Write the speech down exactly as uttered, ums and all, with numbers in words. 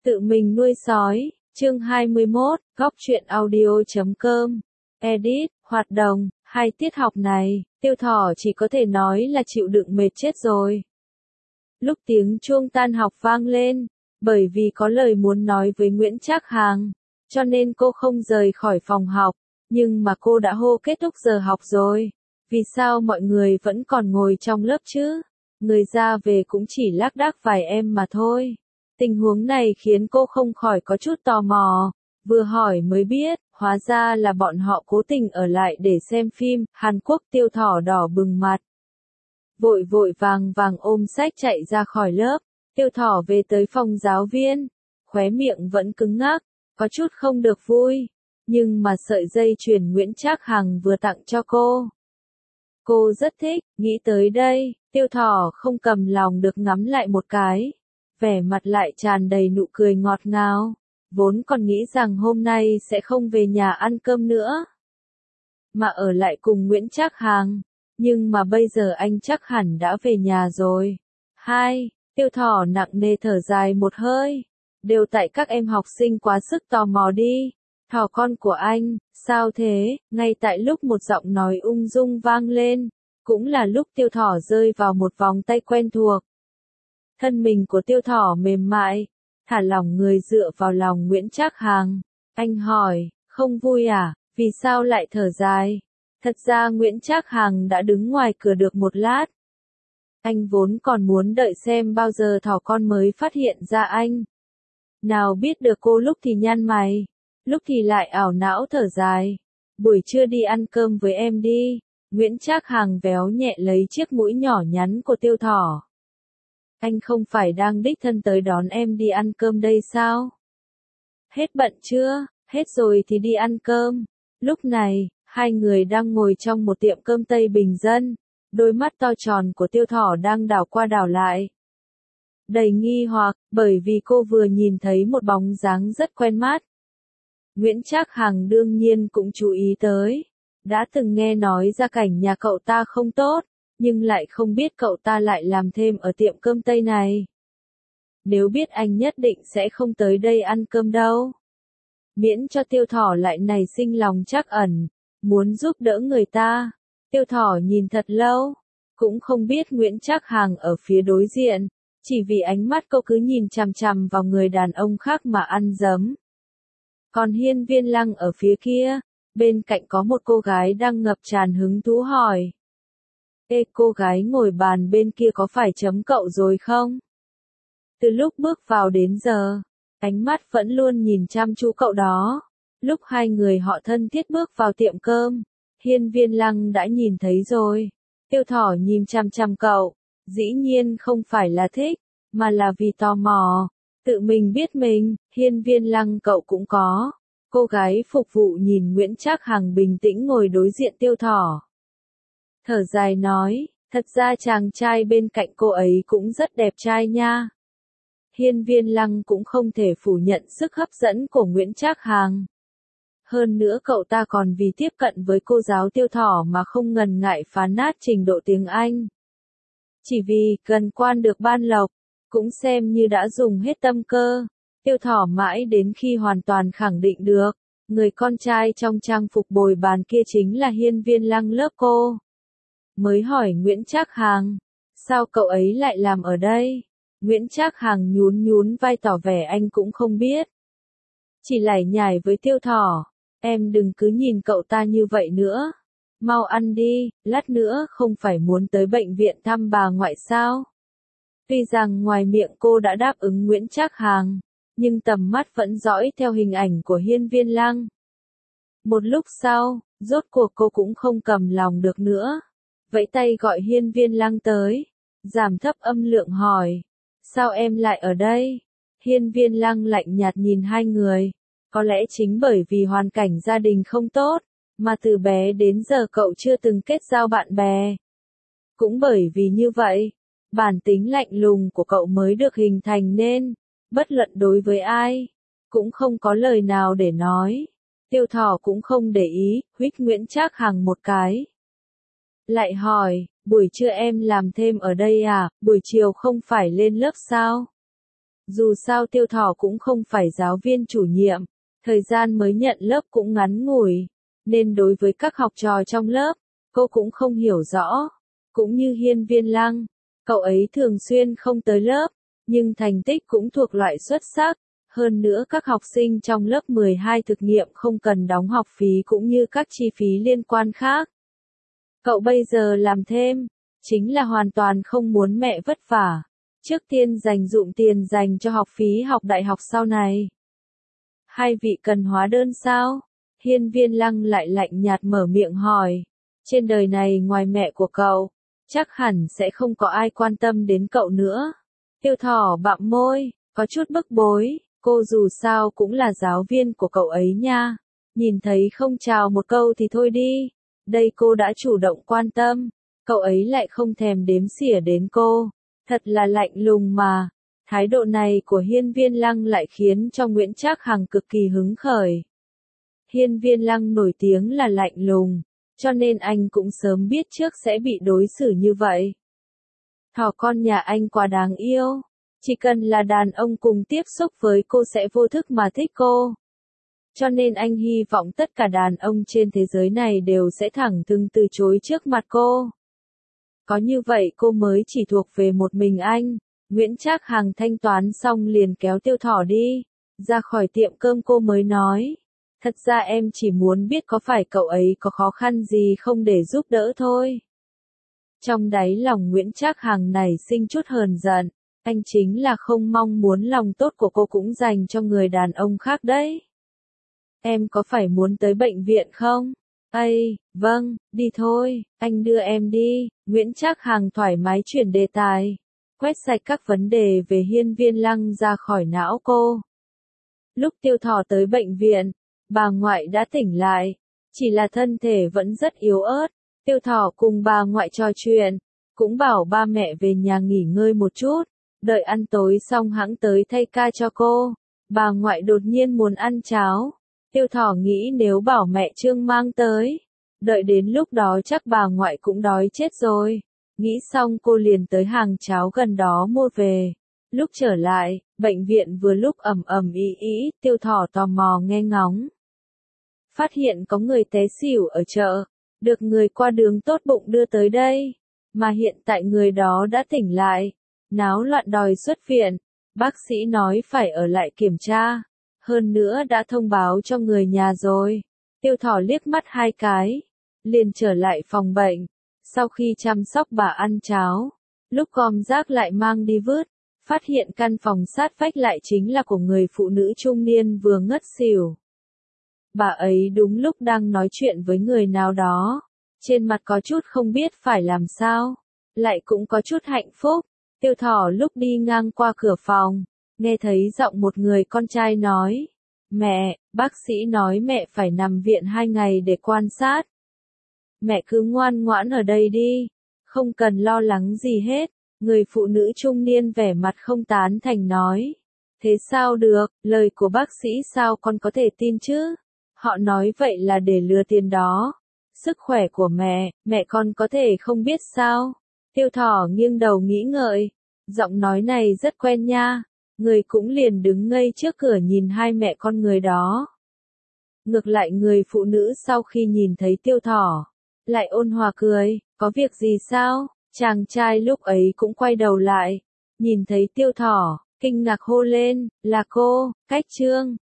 Tự mình nuôi sói, chương hai mươi mốt, góc truyện audio.com, edit, hoạt động, hai tiết học này, Tiêu Thỏ chỉ có thể nói là chịu đựng mệt chết rồi. Lúc tiếng chuông tan học vang lên, bởi vì có lời muốn nói với Nguyễn Trác Hàng, cho nên cô không rời khỏi phòng học, nhưng mà cô đã hô kết thúc giờ học rồi. Vì sao mọi người vẫn còn ngồi trong lớp chứ? Người ra về cũng chỉ lác đác vài em mà thôi. Tình huống này khiến cô không khỏi có chút tò mò, vừa hỏi mới biết, hóa ra là bọn họ cố tình ở lại để xem phim, Hàn Quốc. Tiêu Thỏ đỏ bừng mặt. Vội vội vàng vàng ôm sách chạy ra khỏi lớp, Tiêu Thỏ về tới phòng giáo viên, khóe miệng vẫn cứng ngắc, có chút không được vui, nhưng mà sợi dây chuyền Nguyễn Trác Hằng vừa tặng cho cô. Cô rất thích, nghĩ tới đây, Tiêu Thỏ không cầm lòng được ngắm lại một cái. Vẻ mặt lại tràn đầy nụ cười ngọt ngào, vốn còn nghĩ rằng hôm nay sẽ không về nhà ăn cơm nữa, mà ở lại cùng Nguyễn Trác Hàng, nhưng mà bây giờ anh chắc hẳn đã về nhà rồi. Hai, Tiêu Thỏ nặng nề thở dài một hơi, đều tại các em học sinh quá sức tò mò đi. Thỏ con của anh, sao thế? Ngay tại lúc một giọng nói ung dung vang lên, cũng là lúc Tiêu Thỏ rơi vào một vòng tay quen thuộc. Thân mình của Tiêu Thỏ mềm mại, thả lỏng người dựa vào lòng Nguyễn Trác Hàng. Anh hỏi, không vui à? Vì sao lại thở dài? Thật ra Nguyễn Trác Hàng đã đứng ngoài cửa được một lát. Anh vốn còn muốn đợi xem bao giờ thỏ con mới phát hiện ra anh. Nào biết được cô lúc thì nhăn mày, lúc thì lại ảo não thở dài. Buổi trưa đi ăn cơm với em đi. Nguyễn Trác Hàng véo nhẹ lấy chiếc mũi nhỏ nhắn của Tiêu Thỏ. Anh không phải đang đích thân tới đón em đi ăn cơm đây sao? Hết bận chưa? Hết rồi thì đi ăn cơm. Lúc này, hai người đang ngồi trong một tiệm cơm Tây bình dân. Đôi mắt to tròn của Tiêu Thỏ đang đảo qua đảo lại. Đầy nghi hoặc, bởi vì cô vừa nhìn thấy một bóng dáng rất quen mắt. Nguyễn Trác Hằng đương nhiên cũng chú ý tới. Đã từng nghe nói gia cảnh nhà cậu ta không tốt, nhưng lại không biết cậu ta lại làm thêm ở tiệm cơm Tây này. Nếu biết anh nhất định sẽ không tới đây ăn cơm đâu. Miễn cho Tiêu Thỏ lại nảy sinh lòng trắc ẩn, muốn giúp đỡ người ta. Tiêu Thỏ nhìn thật lâu, cũng không biết Nguyễn Trác Hằng ở phía đối diện, chỉ vì ánh mắt cô cứ nhìn chằm chằm vào người đàn ông khác mà ăn dấm. Còn Hiên Viên Lăng ở phía kia, bên cạnh có một cô gái đang ngập tràn hứng thú hỏi. Ê, cô gái ngồi bàn bên kia có phải chấm cậu rồi không? Từ lúc bước vào đến giờ, ánh mắt vẫn luôn nhìn chăm chú cậu đó. Lúc hai người họ thân thiết bước vào tiệm cơm, Hiên Viên Lăng đã nhìn thấy rồi. Tiêu Thỏ nhìn chăm chăm cậu, dĩ nhiên không phải là thích, mà là vì tò mò. Tự mình biết mình, Hiên Viên Lăng cậu cũng có. Cô gái phục vụ nhìn Nguyễn Trác Hằng bình tĩnh ngồi đối diện Tiêu Thỏ. Thở dài nói, thật ra chàng trai bên cạnh cô ấy cũng rất đẹp trai nha. Hiên Viên Lăng cũng không thể phủ nhận sức hấp dẫn của Nguyễn Trác Hằng. Hơn nữa cậu ta còn vì tiếp cận với cô giáo Tiêu Thỏ mà không ngần ngại phá nát trình độ tiếng Anh. Chỉ vì cần quan được ban lộc, cũng xem như đã dùng hết tâm cơ. Tiêu Thỏ mãi đến khi hoàn toàn khẳng định được, người con trai trong trang phục bồi bàn kia chính là Hiên Viên Lăng lớp cô. Mới hỏi Nguyễn Trác Hằng, sao cậu ấy lại làm ở đây? Nguyễn Trác Hằng nhún nhún vai tỏ vẻ anh cũng không biết. Chỉ lải nhải với Tiêu Thỏ, em đừng cứ nhìn cậu ta như vậy nữa. Mau ăn đi, lát nữa không phải muốn tới bệnh viện thăm bà ngoại sao? Tuy rằng ngoài miệng cô đã đáp ứng Nguyễn Trác Hằng, nhưng tầm mắt vẫn dõi theo hình ảnh của Hiên Viên Lăng. Một lúc sau, rốt cuộc cô cũng không cầm lòng được nữa. Vẫy tay gọi Hiên Viên Lăng tới, giảm thấp âm lượng hỏi, sao em lại ở đây? Hiên Viên Lăng lạnh nhạt nhìn hai người, có lẽ chính bởi vì hoàn cảnh gia đình không tốt, mà từ bé đến giờ cậu chưa từng kết giao bạn bè. Cũng bởi vì như vậy, bản tính lạnh lùng của cậu mới được hình thành nên, bất luận đối với ai, cũng không có lời nào để nói. Tiêu Thỏ cũng không để ý, huých Nguyễn Trác Hằng một cái. Lại hỏi, buổi trưa em làm thêm ở đây à, buổi chiều không phải lên lớp sao? Dù sao Tiêu Thỏ cũng không phải giáo viên chủ nhiệm, thời gian mới nhận lớp cũng ngắn ngủi, nên đối với các học trò trong lớp, cô cũng không hiểu rõ. Cũng như Hiên Viên Lăng, cậu ấy thường xuyên không tới lớp, nhưng thành tích cũng thuộc loại xuất sắc. Hơn nữa các học sinh trong lớp mười hai thực nghiệm không cần đóng học phí cũng như các chi phí liên quan khác. Cậu bây giờ làm thêm, chính là hoàn toàn không muốn mẹ vất vả. Trước tiên dành dụm tiền dành cho học phí học đại học sau này. Hai vị cần hóa đơn sao? Hiên Viên Lăng lại lạnh nhạt mở miệng hỏi. Trên đời này ngoài mẹ của cậu, chắc hẳn sẽ không có ai quan tâm đến cậu nữa. Tiêu Thỏ bặm môi, có chút bức bối, cô dù sao cũng là giáo viên của cậu ấy nha. Nhìn thấy không chào một câu thì thôi đi. Đây cô đã chủ động quan tâm, cậu ấy lại không thèm đếm xỉa đến cô. Thật là lạnh lùng mà. Thái độ này của Hiên Viên Lăng lại khiến cho Nguyễn Trác Hằng cực kỳ hứng khởi. Hiên Viên Lăng nổi tiếng là lạnh lùng, cho nên anh cũng sớm biết trước sẽ bị đối xử như vậy. Thỏ con nhà anh quá đáng yêu, chỉ cần là đàn ông cùng tiếp xúc với cô sẽ vô thức mà thích cô. Cho nên anh hy vọng tất cả đàn ông trên thế giới này đều sẽ thẳng thừng từ chối trước mặt cô. Có như vậy cô mới chỉ thuộc về một mình anh. Nguyễn Trác Hằng thanh toán xong liền kéo Tiêu Thỏ đi. Ra khỏi tiệm cơm cô mới nói. Thật ra em chỉ muốn biết có phải cậu ấy có khó khăn gì không để giúp đỡ thôi. Trong đáy lòng Nguyễn Trác Hằng nảy sinh chút hờn giận. Anh chính là không mong muốn lòng tốt của cô cũng dành cho người đàn ông khác đấy. Em có phải muốn tới bệnh viện không? Ây, vâng, đi thôi, anh đưa em đi. Nguyễn Trác Hằng thoải mái chuyển đề tài. Quét sạch các vấn đề về Hiên Viên Lăng ra khỏi não cô. Lúc Tiêu Thỏ tới bệnh viện, bà ngoại đã tỉnh lại. Chỉ là thân thể vẫn rất yếu ớt. Tiêu Thỏ cùng bà ngoại trò chuyện, cũng bảo ba mẹ về nhà nghỉ ngơi một chút. Đợi ăn tối xong hẵng tới thay ca cho cô. Bà ngoại đột nhiên muốn ăn cháo. Tiêu Thỏ nghĩ nếu bảo mẹ Trương mang tới, đợi đến lúc đó chắc bà ngoại cũng đói chết rồi. Nghĩ xong cô liền tới hàng cháo gần đó mua về. Lúc trở lại, bệnh viện vừa lúc ầm ầm ĩ ĩ, Tiêu Thỏ tò mò nghe ngóng. Phát hiện có người té xỉu ở chợ, được người qua đường tốt bụng đưa tới đây. Mà hiện tại người đó đã tỉnh lại, náo loạn đòi xuất viện. Bác sĩ nói phải ở lại kiểm tra. Hơn nữa đã thông báo cho người nhà rồi. Tiêu Thỏ liếc mắt hai cái, liền trở lại phòng bệnh. Sau khi chăm sóc bà ăn cháo, lúc gom rác lại mang đi vứt, phát hiện căn phòng sát vách lại chính là của người phụ nữ trung niên vừa ngất xỉu. Bà ấy đúng lúc đang nói chuyện với người nào đó, trên mặt có chút không biết phải làm sao, lại cũng có chút hạnh phúc. Tiêu Thỏ lúc đi ngang qua cửa phòng, nghe thấy giọng một người con trai nói, mẹ, bác sĩ nói mẹ phải nằm viện hai ngày để quan sát. Mẹ cứ ngoan ngoãn ở đây đi, không cần lo lắng gì hết. Người phụ nữ trung niên vẻ mặt không tán thành nói. Thế sao được, lời của bác sĩ sao con có thể tin chứ? Họ nói vậy là để lừa tiền đó. Sức khỏe của mẹ, mẹ con có thể không biết sao? Tiêu Thỏ nghiêng đầu nghĩ ngợi. Giọng nói này rất quen nha. Người cũng liền đứng ngây trước cửa nhìn hai mẹ con người đó. Ngược lại người phụ nữ sau khi nhìn thấy Tiêu Thỏ, lại ôn hòa cười, có việc gì sao? Chàng trai lúc ấy cũng quay đầu lại, nhìn thấy Tiêu Thỏ, kinh ngạc hô lên, là cô, Cách Trương.